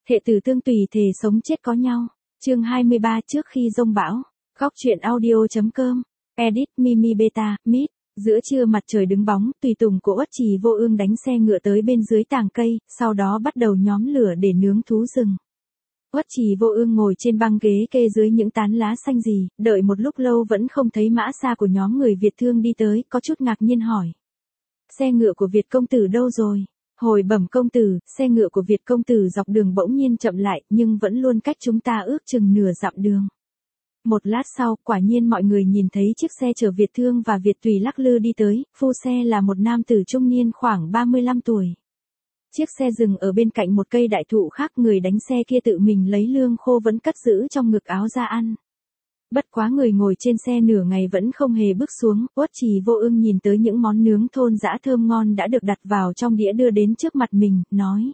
Thệ tử tương tùy thề sống chết có nhau. Chương 23 trước khi giông bão. Góc truyện audio.com. Edit Mimi Beta, Mít. Giữa trưa mặt trời đứng bóng, tùy tùng của Uất Trì Vô Ương đánh xe ngựa tới bên dưới tàng cây, sau đó bắt đầu nhóm lửa để nướng thú rừng. Uất Trì Vô Ương ngồi trên băng ghế kê dưới những tán lá xanh rì, đợi một lúc lâu vẫn không thấy mã xa của nhóm người Việt Thương đi tới, có chút ngạc nhiên hỏi. Xe ngựa của Việt công tử đâu rồi? Hồi bẩm công tử, xe ngựa của Việt công tử dọc đường bỗng nhiên chậm lại, nhưng vẫn luôn cách chúng ta ước chừng nửa dặm đường. Một lát sau, quả nhiên mọi người nhìn thấy chiếc xe chở Việt Thương và Việt Tùy lắc lư đi tới, phu xe là một nam tử trung niên khoảng 35 tuổi. Chiếc xe dừng ở bên cạnh một cây đại thụ khác, người đánh xe kia tự mình lấy lương khô vẫn cất giữ trong ngực áo ra ăn. Bất quá người ngồi trên xe nửa ngày vẫn không hề bước xuống, Uất Trì Vô Ương nhìn tới những món nướng thôn dã thơm ngon đã được đặt vào trong đĩa đưa đến trước mặt mình, nói.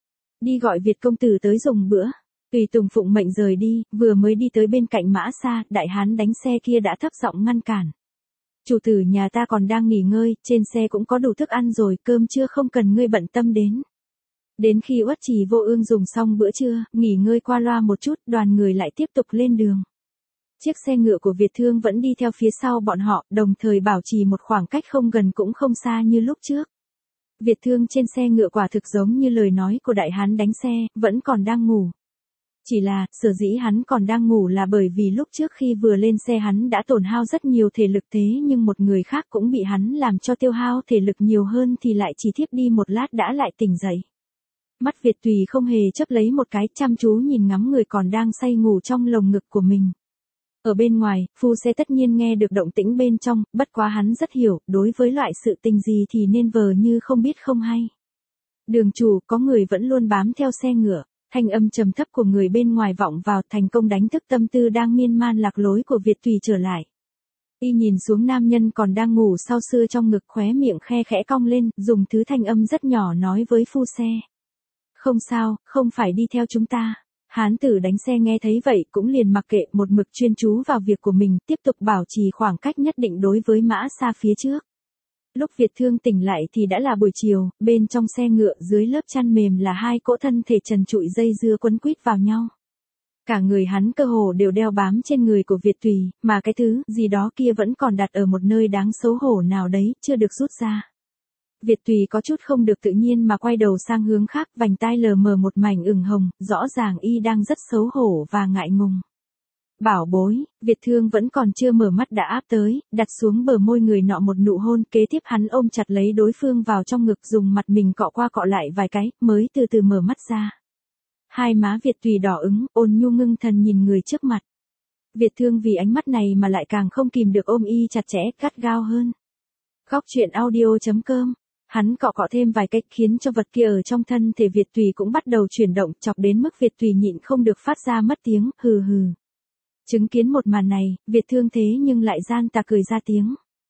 Đi gọi Việt công tử tới dùng bữa. Tùy tùng phụng mệnh rời đi, vừa mới đi tới bên cạnh mã xa, đại hán đánh xe kia đã thấp giọng ngăn cản. Chủ tử nhà ta còn đang nghỉ ngơi, trên xe cũng có đủ thức ăn rồi, cơm trưa không cần ngươi bận tâm đến. Đến khi Uất Trì Vô Ương dùng xong bữa trưa, nghỉ ngơi qua loa một chút, đoàn người lại tiếp tục lên đường. Chiếc xe ngựa của Việt Thương vẫn đi theo phía sau bọn họ, đồng thời bảo trì một khoảng cách không gần cũng không xa như lúc trước. Việt Thương trên xe ngựa quả thực giống như lời nói của đại hán đánh xe, vẫn còn đang ngủ. Chỉ là, sở dĩ hắn còn đang ngủ là bởi vì lúc trước khi vừa lên xe hắn đã tổn hao rất nhiều thể lực, thế nhưng một người khác cũng bị hắn làm cho tiêu hao thể lực nhiều hơn thì lại chỉ thiếp đi một lát đã lại tỉnh dậy. Mắt Việt Tùy không hề chớp lấy một cái, chăm chú nhìn ngắm người còn đang say ngủ trong lồng ngực của mình. Ở bên ngoài, phu xe tất nhiên nghe được động tĩnh bên trong, bất quá hắn rất hiểu, đối với loại sự tình gì thì nên vờ như không biết không hay. Đường chủ, có người vẫn luôn bám theo xe ngựa. Thanh âm trầm thấp của người bên ngoài vọng vào, thành công đánh thức tâm tư đang miên man lạc lối của Việt Tùy trở lại. Y nhìn xuống nam nhân còn đang ngủ sau xưa trong ngực, khóe miệng khe khẽ cong lên, dùng thứ thanh âm rất nhỏ nói với phu xe. Không sao, không phải đi theo chúng ta. Hán tử đánh xe nghe thấy vậy cũng liền mặc kệ, một mực chuyên chú vào việc của mình, tiếp tục bảo trì khoảng cách nhất định đối với mã xa phía trước. Lúc Việt Thương tỉnh lại thì đã là buổi chiều, bên trong xe ngựa dưới lớp chăn mềm là hai cỗ thân thể trần trụi dây dưa quấn quýt vào nhau. Cả người hắn cơ hồ đều đeo bám trên người của Việt Tùy, mà cái thứ gì đó kia vẫn còn đặt ở một nơi đáng xấu hổ nào đấy, chưa được rút ra. Việt Tùy có chút không được tự nhiên mà quay đầu sang hướng khác, vành tai lờ mờ một mảnh ửng hồng, rõ ràng y đang rất xấu hổ và ngại ngùng. Bảo bối, Việt Thương vẫn còn chưa mở mắt đã áp tới, đặt xuống bờ môi người nọ một nụ hôn, kế tiếp hắn ôm chặt lấy đối phương vào trong ngực, dùng mặt mình cọ qua cọ lại vài cái, mới từ từ mở mắt ra. Hai má Việt Tùy đỏ ửng, ôn nhu ngưng thần nhìn người trước mặt. Việt Thương vì ánh mắt này mà lại càng không kìm được ôm y chặt chẽ, gắt gao hơn. Góc truyện audio.com. Hắn cọ cọ thêm vài cách khiến cho vật kia ở trong thân thể Việt Tùy cũng bắt đầu chuyển động, chọc đến mức Việt Tùy nhịn không được phát ra mất tiếng, hừ hừ. Chứng kiến một màn này, Việt Thương thế nhưng lại gian tà cười ra tiếng.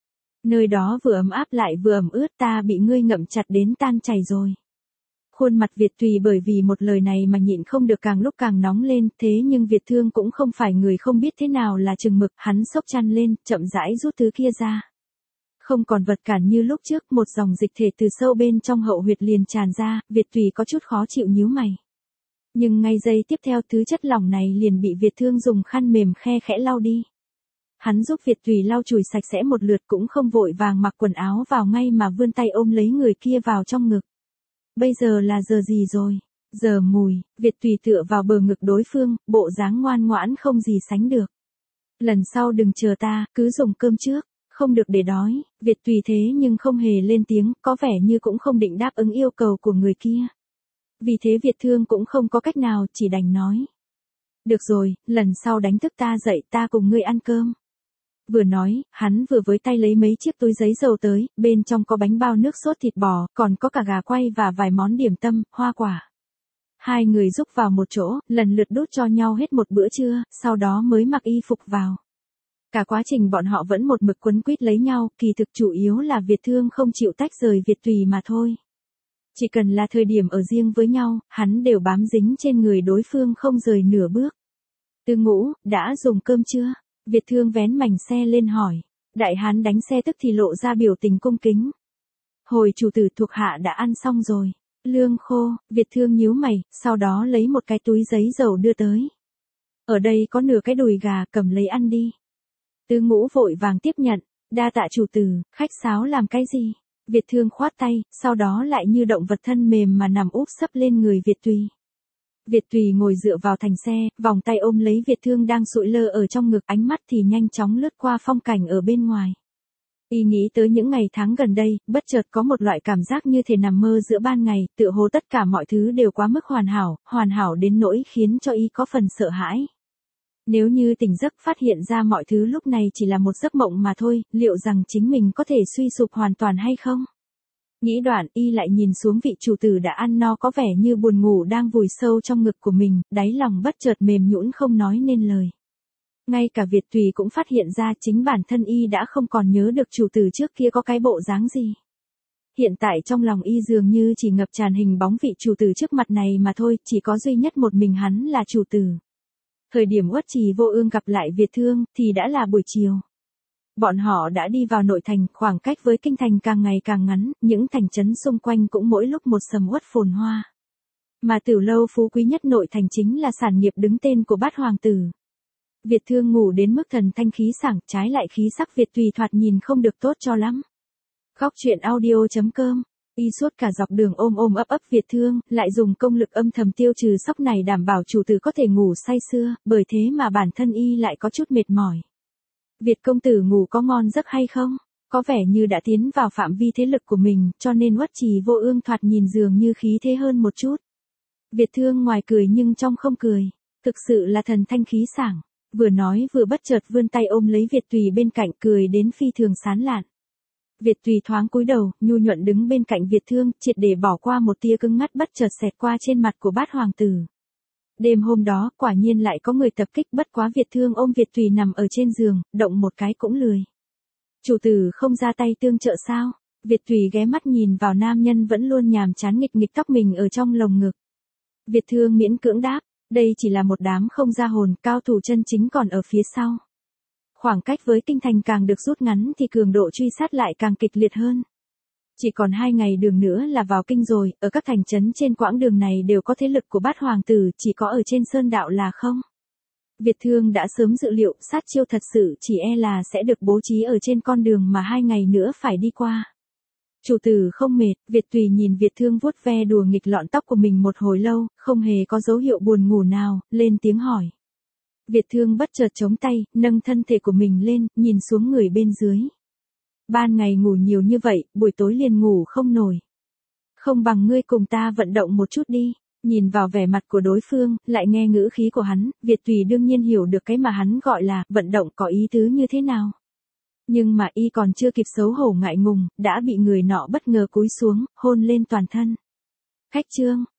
Nơi đó vừa ấm áp lại vừa ẩm ướt, ta bị ngươi ngậm chặt đến tan chảy rồi. Khuôn mặt Việt Tùy bởi vì một lời này mà nhịn không được càng lúc càng nóng lên, thế nhưng Việt Thương cũng không phải người không biết thế nào là chừng mực, hắn xốc chăn lên, chậm rãi rút thứ kia ra. Không còn vật cản như lúc trước, một dòng dịch thể từ sâu bên trong hậu huyệt liền tràn ra, Việt Tùy có chút khó chịu nhíu mày. Nhưng ngay giây tiếp theo thứ chất lỏng này liền bị Việt Thương dùng khăn mềm khe khẽ lau đi. Hắn giúp Việt Tùy lau chùi sạch sẽ một lượt cũng không vội vàng mặc quần áo vào ngay mà vươn tay ôm lấy người kia vào trong ngực. Bây giờ là giờ gì rồi? Giờ mùi, Việt Tùy tựa vào bờ ngực đối phương, bộ dáng ngoan ngoãn không gì sánh được. Lần sau đừng chờ ta, cứ dùng cơm trước. Không được để đói, Việt Tùy thế nhưng không hề lên tiếng, có vẻ như cũng không định đáp ứng yêu cầu của người kia. Vì thế Việt Thương cũng không có cách nào, chỉ đành nói. Được rồi, lần sau đánh thức ta dậy, ta cùng ngươi ăn cơm. Vừa nói, hắn vừa với tay lấy mấy chiếc túi giấy dầu tới, bên trong có bánh bao nước sốt thịt bò, còn có cả gà quay và vài món điểm tâm, hoa quả. Hai người giúp vào một chỗ, lần lượt đút cho nhau hết một bữa trưa, sau đó mới mặc y phục vào. Cả quá trình bọn họ vẫn một mực quấn quýt lấy nhau, kỳ thực chủ yếu là Việt Thương không chịu tách rời Việt Tùy mà thôi. Chỉ cần là thời điểm ở riêng với nhau, hắn đều bám dính trên người đối phương không rời nửa bước. Tư Ngũ, đã dùng cơm chưa? Việt Thương vén mảnh xe lên hỏi. Đại hán đánh xe tức thì lộ ra biểu tình cung kính. Hồi chủ tử, thuộc hạ đã ăn xong rồi. Lương khô, Việt Thương nhíu mày, sau đó lấy một cái túi giấy dầu đưa tới. Ở đây có nửa cái đùi gà, cầm lấy ăn đi. Tư Ngũ vội vàng tiếp nhận, đa tạ chủ tử, khách sáo làm cái gì? Việt Thương khoát tay, sau đó lại như động vật thân mềm mà nằm úp sấp lên người Việt Tùy. Việt Tùy ngồi dựa vào thành xe, vòng tay ôm lấy Việt Thương đang sụi lơ ở trong ngực, ánh mắt thì nhanh chóng lướt qua phong cảnh ở bên ngoài. Y nghĩ tới những ngày tháng gần đây, bất chợt có một loại cảm giác như thể nằm mơ giữa ban ngày, tựa hồ tất cả mọi thứ đều quá mức hoàn hảo đến nỗi khiến cho Y có phần sợ hãi. Nếu như tỉnh giấc phát hiện ra mọi thứ lúc này chỉ là một giấc mộng mà thôi, liệu rằng chính mình có thể suy sụp hoàn toàn hay không? Nghĩ đoạn, Y lại nhìn xuống vị chủ tử đã ăn no có vẻ như buồn ngủ đang vùi sâu trong ngực của mình, đáy lòng bất chợt mềm nhũn không nói nên lời. Ngay cả Việt Tùy cũng phát hiện ra chính bản thân Y đã không còn nhớ được chủ tử trước kia có cái bộ dáng gì. Hiện tại trong lòng Y dường như chỉ ngập tràn hình bóng vị chủ tử trước mặt này mà thôi, chỉ có duy nhất một mình hắn là chủ tử. Thời điểm Uất Trì Vô Ương gặp lại Việt Thương thì đã là buổi chiều. Bọn họ đã đi vào nội thành, khoảng cách với kinh thành càng ngày càng ngắn, những thành trấn xung quanh cũng mỗi lúc một sầm uất phồn hoa. Mà tiểu lâu phú quý nhất nội thành chính là sản nghiệp đứng tên của bát hoàng tử. Việt Thương ngủ đến mức thần thanh khí sảng, trái lại khí sắc Việt Tùy thoạt nhìn không được tốt cho lắm. Góc truyện audio.com. Y suốt cả dọc đường ôm ấp Việt Thương, lại dùng công lực âm thầm tiêu trừ sốc này đảm bảo chủ tử có thể ngủ say sưa, bởi thế mà bản thân Y lại có chút mệt mỏi. Việt công tử ngủ có ngon giấc hay không? Có vẻ như đã tiến vào phạm vi thế lực của mình, cho nên Uất Trì Vô Ương thoạt nhìn dường như khí thế hơn một chút. Việt Thương ngoài cười nhưng trong không cười, thực sự là thần thanh khí sảng, vừa nói vừa bất chợt vươn tay ôm lấy Việt Tùy bên cạnh, cười đến phi thường sán lạn. Việt Tùy thoáng cúi đầu, nhu nhuận đứng bên cạnh Việt Thương, triệt để bỏ qua một tia cứng ngắt bất chợt xẹt qua trên mặt của bát hoàng tử. Đêm hôm đó, quả nhiên lại có người tập kích, bất quá Việt Thương ôm Việt Tùy nằm ở trên giường, động một cái cũng lười. Chủ tử không ra tay tương trợ sao? Việt Tùy ghé mắt nhìn vào nam nhân vẫn luôn nhàm chán nghịch nghịch tóc mình ở trong lồng ngực. Việt Thương miễn cưỡng đáp, đây chỉ là một đám không ra hồn, cao thủ chân chính còn ở phía sau. Khoảng cách với kinh thành càng được rút ngắn thì cường độ truy sát lại càng kịch liệt hơn. Chỉ còn 2 ngày đường nữa là vào kinh rồi, ở các thành trấn trên quãng đường này đều có thế lực của bát hoàng tử, chỉ có ở trên sơn đạo là không. Việt Thương đã sớm dự liệu sát chiêu thật sự chỉ e là sẽ được bố trí ở trên con đường mà 2 ngày nữa phải đi qua. Chủ tử không mệt, Việt Tùy nhìn Việt Thương vuốt ve đùa nghịch lọn tóc của mình một hồi lâu, không hề có dấu hiệu buồn ngủ nào, lên tiếng hỏi. Việt Thương bất chợt chống tay, nâng thân thể của mình lên, nhìn xuống người bên dưới. Ban ngày ngủ nhiều như vậy, buổi tối liền ngủ không nổi. Không bằng ngươi cùng ta vận động một chút đi. Nhìn vào vẻ mặt của đối phương, lại nghe ngữ khí của hắn, Việt Tùy đương nhiên hiểu được cái mà hắn gọi là vận động có ý tứ như thế nào. Nhưng mà Y còn chưa kịp xấu hổ ngại ngùng, đã bị người nọ bất ngờ cúi xuống, hôn lên toàn thân. Khách trương,